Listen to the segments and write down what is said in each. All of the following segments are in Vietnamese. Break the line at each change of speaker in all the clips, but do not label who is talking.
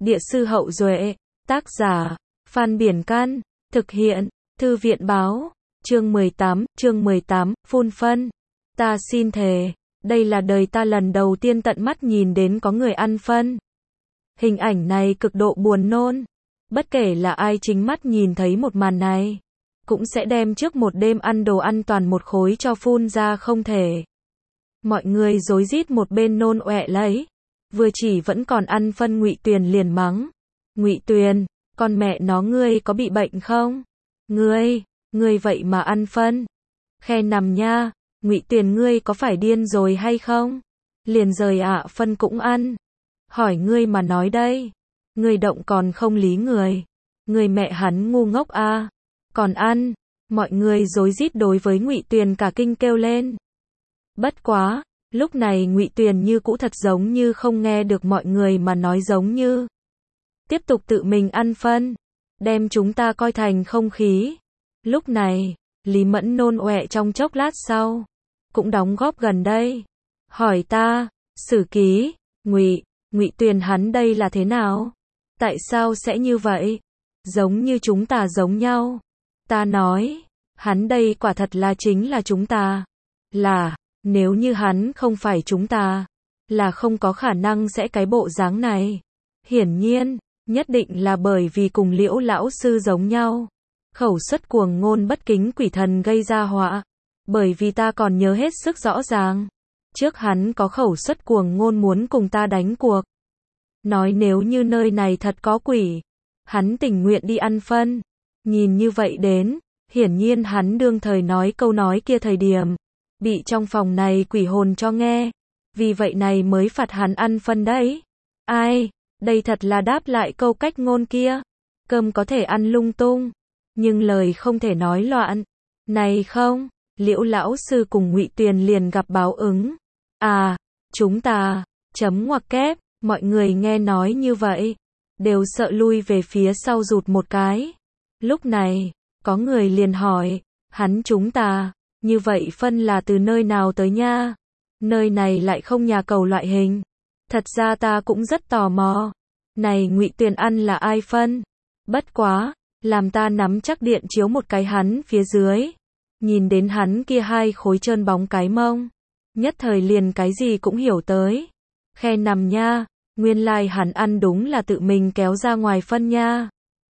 Địa sư Hậu Duệ, tác giả, Phan Biển Căn, thực hiện, Thư viện Báo, chương 18, phun phân. Ta xin thề, đây là đời ta lần đầu tiên tận mắt nhìn đến có người ăn phân. Hình ảnh này cực độ buồn nôn. Bất kể là ai chính mắt nhìn thấy một màn này, cũng sẽ đem trước một đêm ăn đồ ăn toàn một khối cho phun ra không thể. Mọi người rối rít một bên nôn ọe lấy. Vừa chỉ vẫn còn ăn phân Ngụy Tuyền liền mắng. Ngụy Tuyền, con mẹ nó ngươi có bị bệnh không? Ngươi vậy mà ăn phân. Khe nằm nha, Ngụy Tuyền ngươi có phải điên rồi hay không? Liền rời ạ phân cũng ăn. Hỏi ngươi mà nói đây. Ngươi động còn không lý người. Ngươi mẹ hắn ngu ngốc à. Còn ăn. Mọi người rối rít đối với Ngụy Tuyền cả kinh kêu lên. Bất quá, lúc này Ngụy Tuyền như cũ thật giống như không nghe được mọi người mà nói giống như. Tiếp tục tự mình ăn phân. Đem chúng ta coi thành không khí. Lúc này, Lý Mẫn nôn ọe trong chốc lát sau. Cũng đóng góp gần đây. Hỏi ta, Sử Ký, Ngụy Tuyền hắn đây là thế nào? Tại sao sẽ như vậy? Giống như chúng ta giống nhau. Ta nói, hắn đây quả thật là chính là chúng ta. Là, nếu như hắn không phải chúng ta, là không có khả năng sẽ cái bộ dáng này. Hiển nhiên, nhất định là bởi vì cùng Liễu lão sư giống nhau. Khẩu xuất cuồng ngôn bất kính quỷ thần gây ra họa. Bởi vì ta còn nhớ hết sức rõ ràng. Trước hắn có khẩu xuất cuồng ngôn muốn cùng ta đánh cuộc. Nói nếu như nơi này thật có quỷ, hắn tình nguyện đi ăn phân. Nhìn như vậy đến, hiển nhiên hắn đương thời nói câu nói kia thời điểm, bị trong phòng này quỷ hồn cho nghe. Vì vậy này mới phạt hắn ăn phân đấy. Ai, đây thật là đáp lại câu cách ngôn kia. Cơm có thể ăn lung tung, nhưng lời không thể nói loạn. Này không, Liễu lão sư cùng Ngụy Tuyền liền gặp báo ứng. À, chúng ta, chấm ngoặc kép, mọi người nghe nói như vậy, đều sợ lui về phía sau rụt một cái. Lúc này, có người liền hỏi, hắn chúng ta, như vậy phân là từ nơi nào tới nha? Nơi này lại không nhà cầu loại hình. Thật ra ta cũng rất tò mò. Này Ngụy Tuyền ăn là ai phân? Bất quá, làm ta nắm chắc điện chiếu một cái hắn phía dưới. Nhìn đến hắn kia hai khối trơn bóng cái mông. Nhất thời liền cái gì cũng hiểu tới. Khe nằm nha, nguyên lai hắn ăn đúng là tự mình kéo ra ngoài phân nha.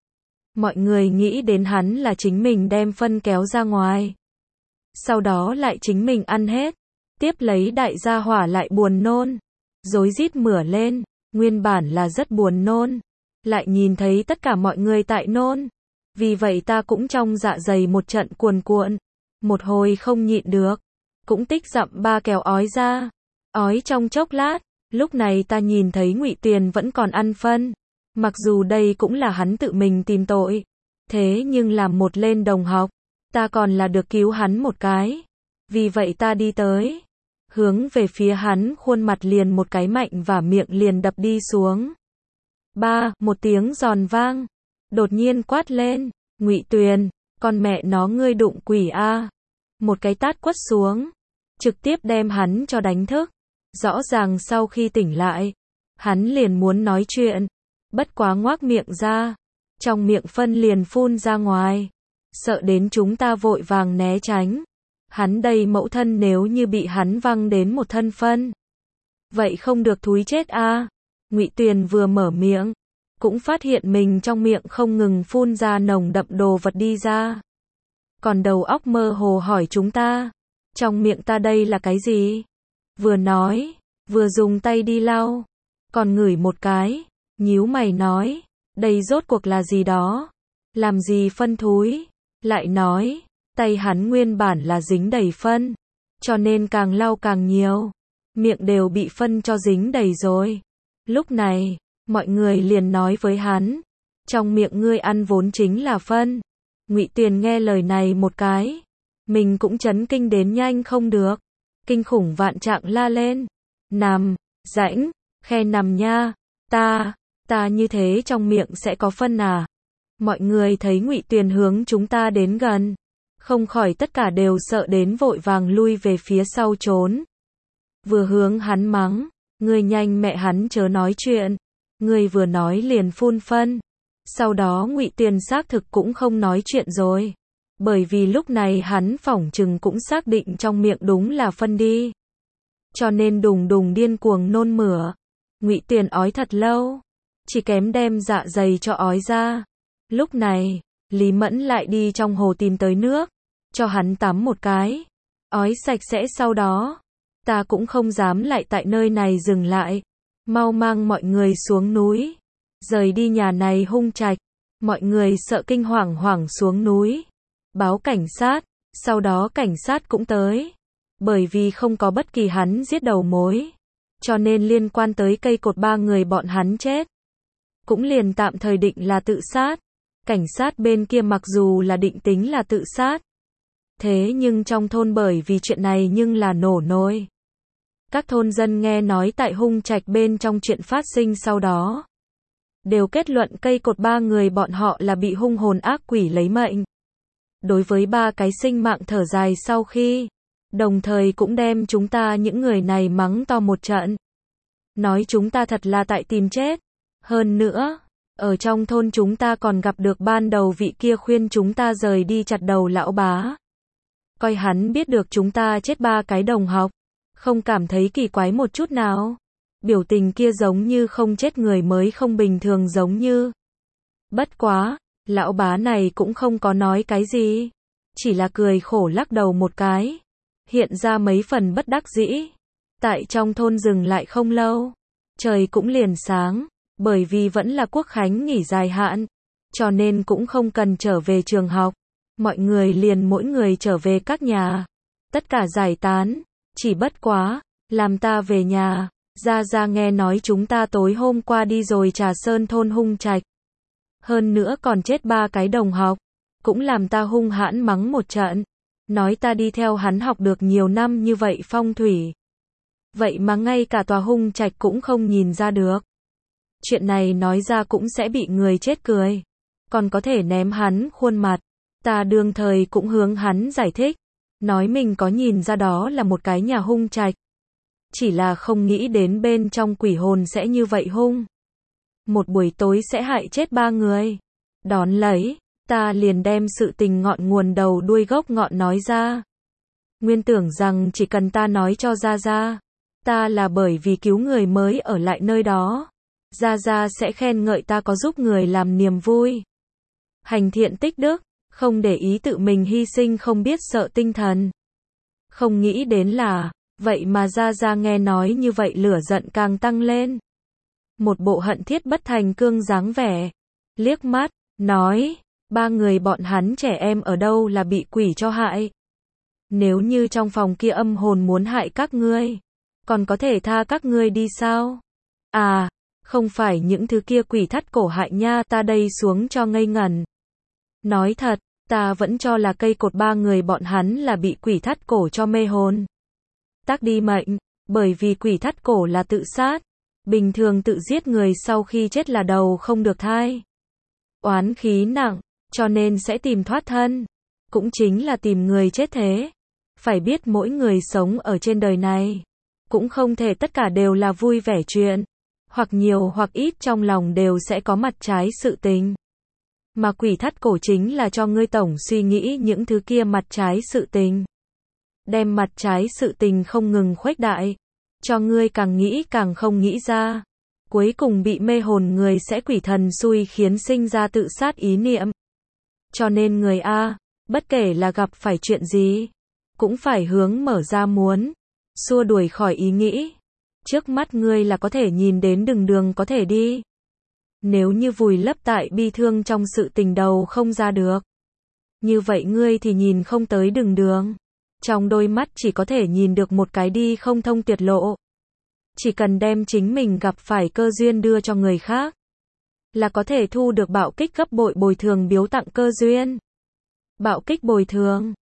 Mọi người nghĩ đến hắn là chính mình đem phân kéo ra ngoài. Sau đó lại chính mình ăn hết. Tiếp lấy đại gia hỏa lại buồn nôn. Rối rít mửa lên, nguyên bản là rất buồn nôn. Lại nhìn thấy tất cả mọi người tại nôn. Vì vậy ta cũng trong dạ dày một trận cuồn cuộn. Một hồi không nhịn được. Cũng tích dặm ba kèo ói ra. Ói trong chốc lát, lúc này ta nhìn thấy Ngụy Tuyền vẫn còn ăn phân. Mặc dù đây cũng là hắn tự mình tìm tội. Thế nhưng làm một lên đồng học, ta còn là được cứu hắn một cái. Vì vậy ta đi tới. Hướng về phía hắn khuôn mặt liền một cái mạnh và miệng liền đập đi xuống. Một tiếng giòn vang. Đột nhiên quát lên. Ngụy Tuyền, con mẹ nó ngươi đụng quỷ a. Một cái tát quất xuống. Trực tiếp đem hắn cho đánh thức. Rõ ràng sau khi tỉnh lại, hắn liền muốn nói chuyện. Bất quá ngoác miệng ra. Trong miệng phân liền phun ra ngoài. Sợ đến chúng ta vội vàng né tránh. Hắn đây mẫu thân nếu như bị hắn văng đến một thân phân. Vậy không được thúi chết a. Ngụy Tuyền vừa mở miệng, cũng phát hiện mình trong miệng không ngừng phun ra nồng đậm đồ vật đi ra. Còn đầu óc mơ hồ hỏi chúng ta. Trong miệng ta đây là cái gì? Vừa nói, vừa dùng tay đi lau. Còn ngửi một cái, nhíu mày nói. Đây rốt cuộc là gì đó? Làm gì phân thúi? Lại nói, tay hắn nguyên bản là dính đầy phân. Cho nên càng lau càng nhiều. Miệng đều bị phân cho dính đầy rồi. Lúc này, mọi người liền nói với hắn. Trong miệng ngươi ăn vốn chính là phân. Ngụy Tuyền nghe lời này một cái. Mình cũng chấn kinh đến nhanh không được. Kinh khủng vạn trạng la lên. Nằm, rãnh, khe nằm nha. Ta như thế trong miệng sẽ có phân à? Mọi người thấy Ngụy Tuyền hướng chúng ta đến gần. Không khỏi tất cả đều sợ đến vội vàng lui về phía sau trốn. Vừa hướng hắn mắng. Ngươi nhanh mẹ hắn chớ nói chuyện. Ngươi vừa nói liền phun phân. Sau đó Ngụy Tuyền xác thực cũng không nói chuyện rồi. Bởi vì lúc này hắn phỏng chừng cũng xác định trong miệng đúng là phân đi. Cho nên đùng đùng điên cuồng nôn mửa. Ngụy Tuyền ói thật lâu. Chỉ kém đem dạ dày cho ói ra. Lúc này, Lý Mẫn lại đi trong hồ tìm tới nước. Cho hắn tắm một cái. Ói sạch sẽ sau đó. Ta cũng không dám lại tại nơi này dừng lại. Mau mang mọi người xuống núi. Rời đi nhà này hung trạch. Mọi người sợ kinh hoàng hoảng xuống núi. Báo cảnh sát. Sau đó cảnh sát cũng tới. Bởi vì không có bất kỳ hắn giết đầu mối. Cho nên liên quan tới cây cột 3 người bọn hắn chết. Cũng liền tạm thời định là tự sát. Cảnh sát bên kia mặc dù là định tính là tự sát. Thế nhưng trong thôn bởi vì chuyện này nhưng là nổ nôi. Các thôn dân nghe nói tại hung trạch bên trong chuyện phát sinh sau đó. Đều kết luận cây cột 3 người bọn họ là bị hung hồn ác quỷ lấy mệnh. Đối với 3 cái sinh mạng thở dài sau khi. Đồng thời cũng đem chúng ta những người này mắng to một trận. Nói chúng ta thật là tại tìm chết. Hơn nữa, ở trong thôn chúng ta còn gặp được ban đầu vị kia khuyên chúng ta rời đi chặt đầu lão bá. Coi hắn biết được chúng ta chết 3 cái đồng học. Không cảm thấy kỳ quái một chút nào. Biểu tình kia giống như không chết người mới không bình thường giống như. Bất quá, lão bá này cũng không có nói cái gì. Chỉ là cười khổ lắc đầu một cái. Hiện ra mấy phần bất đắc dĩ. Tại trong thôn dừng lại không lâu. Trời cũng liền sáng. Bởi vì vẫn là quốc khánh nghỉ dài hạn. Cho nên cũng không cần trở về trường học. Mọi người liền mỗi người trở về các nhà. Tất cả giải tán. Chỉ bất quá. Làm ta về nhà. Ra nghe nói chúng ta tối hôm qua đi rồi Trà Sơn thôn hung trạch. Hơn nữa còn chết 3 cái đồng học. Cũng làm ta hung hãn mắng một trận. Nói ta đi theo hắn học được nhiều năm như vậy phong thủy. Vậy mà ngay cả tòa hung trạch cũng không nhìn ra được. Chuyện này nói ra cũng sẽ bị người chết cười. Còn có thể ném hắn khuôn mặt. Ta đương thời cũng hướng hắn giải thích. Nói mình có nhìn ra đó là một cái nhà hung trạch. Chỉ là không nghĩ đến bên trong quỷ hồn sẽ như vậy hung. Một buổi tối sẽ hại chết 3 người. Đón lấy, ta liền đem sự tình ngọn nguồn đầu đuôi gốc ngọn nói ra. Nguyên tưởng rằng chỉ cần ta nói cho Ra. Ta là bởi vì cứu người mới ở lại nơi đó. Ra sẽ khen ngợi ta có giúp người làm niềm vui. Hành thiện tích đức, không để ý tự mình hy sinh không biết sợ tinh thần. Không nghĩ đến là, vậy mà Ra nghe nói như vậy lửa giận càng tăng lên. Một bộ hận thiết bất thành cương dáng vẻ. Liếc mắt, nói, 3 người bọn hắn trẻ em ở đâu là bị quỷ cho hại. Nếu như trong phòng kia âm hồn muốn hại các ngươi, còn có thể tha các ngươi đi sao? À, không phải những thứ kia quỷ thắt cổ hại nha, ta đây xuống cho ngây ngẩn. Nói thật, ta vẫn cho là cây cột 3 người bọn hắn là bị quỷ thắt cổ cho mê hồn. Tác đi mệnh, bởi vì quỷ thắt cổ là tự sát. Bình thường tự giết người sau khi chết là đầu không được thai. Oán khí nặng, cho nên sẽ tìm thoát thân. Cũng chính là tìm người chết thế. Phải biết mỗi người sống ở trên đời này. Cũng không thể tất cả đều là vui vẻ chuyện. Hoặc nhiều hoặc ít trong lòng đều sẽ có mặt trái sự tình. Mà quỷ thắt cổ chính là cho ngươi tổng suy nghĩ những thứ kia mặt trái sự tình. Đem mặt trái sự tình không ngừng khuếch đại. Cho ngươi càng nghĩ càng không nghĩ ra. Cuối cùng bị mê hồn người sẽ quỷ thần xui khiến sinh ra tự sát ý niệm. Cho nên người A, bất kể là gặp phải chuyện gì, cũng phải hướng mở ra muốn. Xua đuổi khỏi ý nghĩ. Trước mắt ngươi là có thể nhìn đến đường có thể đi. Nếu như vùi lấp tại bi thương trong sự tình đầu không ra được. Như vậy ngươi thì nhìn không tới đường. Trong đôi mắt chỉ có thể nhìn được một cái đi không thông tuyệt lộ. Chỉ cần đem chính mình gặp phải cơ duyên đưa cho người khác. Là có thể thu được bạo kích gấp bội bồi thường biếu tặng cơ duyên. Bạo kích bồi thường.